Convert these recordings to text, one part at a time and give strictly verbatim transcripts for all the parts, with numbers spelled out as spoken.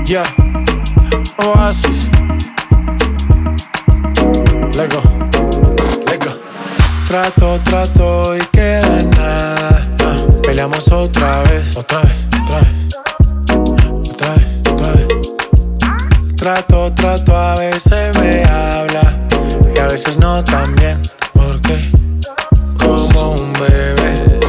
Yeah, Oasis. Lego, Lego. Trato, trato y queda en nada. uh, Peleamos otra vez, otra vez, otra vez, otra vez, otra vez. Trato, trato, a veces me habla y a veces no tan bien. ¿Por qué? Como un bebé.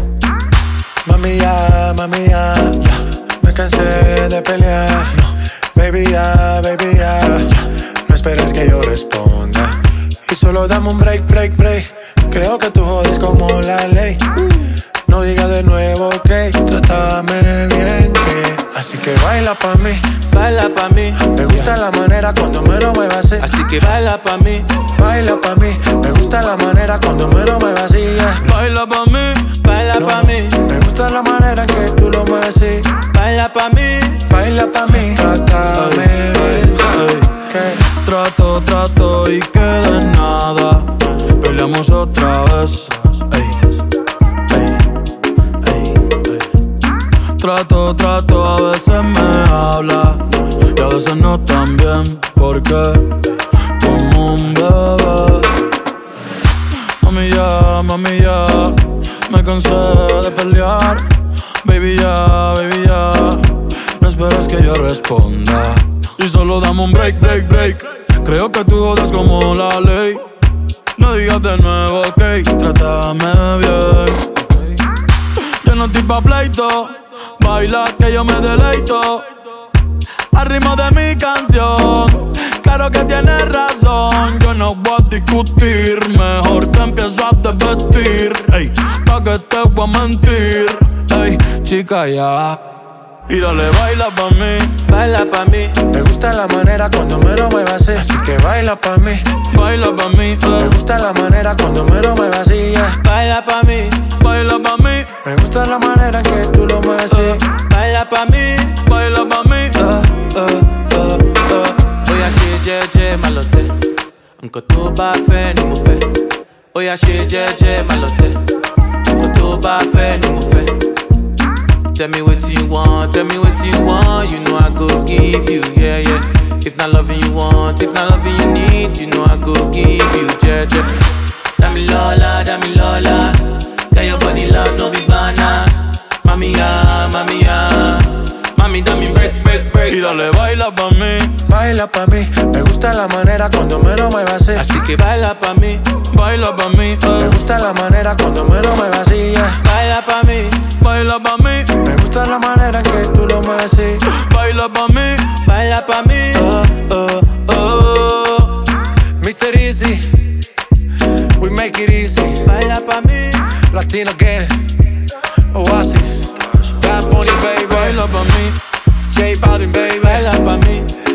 Mami ya, mami ya, ya. Me cansé de pelear. No, baby ya, baby ya, ya. No esperes que yo responda y solo dame un break, break, break. Creo que tú jodes como la ley. No digas de nuevo, ok. Trátame bien, que así que baila pa' mí, baila pa' mí. Me gusta la manera cuando me lo muevas así. Así que baila pa' mí, baila pa' mí. Me gusta la manera cuando me lo muevas así. Baila pa' mí, baila no, pa' mí. Me gusta la manera en que tú lo mueves así. Baila pa' mí, baila pa' mí. Trátame bien, que trato, trato y queda en nada. Peleamos otra vez. Ey, ey, ey, ey. Trato, trato, a veces me habla y a veces no tan bien. Porque como un bebé. Mami ya, mami ya, me cansé de pelear. Baby ya, baby ya, no esperes que yo responda y solo dame un break, break, break. Creo que tú jodas como la ley. No digas de nuevo, ok. Trátame bien. Yo no estoy pa' pleito. Baila que yo me deleito al ritmo de mi canción. Claro que tienes razón. Yo no voy a discutir. Mejor te empiezo a desvestir. Ey, pa' que te voy a mentir. Ey, chica ya. Y dale, baila pa' mí, baila pa' mí. Me gusta la manera cuando me lo muevas así. Así que baila pa' mí, baila pa' mí. eh. Me gusta la manera cuando me lo muevas así. yeah. Baila pa' mí, baila pa' mí. Me gusta la manera en que tú lo mueves así. eh. Baila pa' mí, baila pa' mí. eh, eh, eh, eh. Oya ṣe jẹ́jẹ́ má lọ tẹ̀, nǹkan tó bá fẹ́ ni mo fẹ́. Oya ṣe jẹ́jẹ́ má lọ tẹ̀, nǹkan tó bá fẹ́ ni mo fẹ́. Tell me what you want, tell me what you want. You know I go give you, yeah, yeah. If not loving you want, if not loving you need, you know I go give you, yeah, yeah. Dami Lola, Dami Lola, got your body love, no be banana. Mami ya, mami ya, mami dame break, break, break. Y dale, baila pa' mí, baila pa' mí. Me gusta la manera cuando me lo muevas así. Así que baila pa' mí, baila pa' mí. eh. Me gusta la manera cuando me lo muevas así. yeah. baila pa' mí, baila pa' mí. Me gusta la manera en que tú lo mueves así. Baila pa' mí, baila pa' mí. uh, uh, uh. mister Easy, we make it easy. Baila pa' mí, Latino Gang, Oasis, Bad Bunny, baby. Baila pa' mí, J Balvin, baby. baila pa' mí.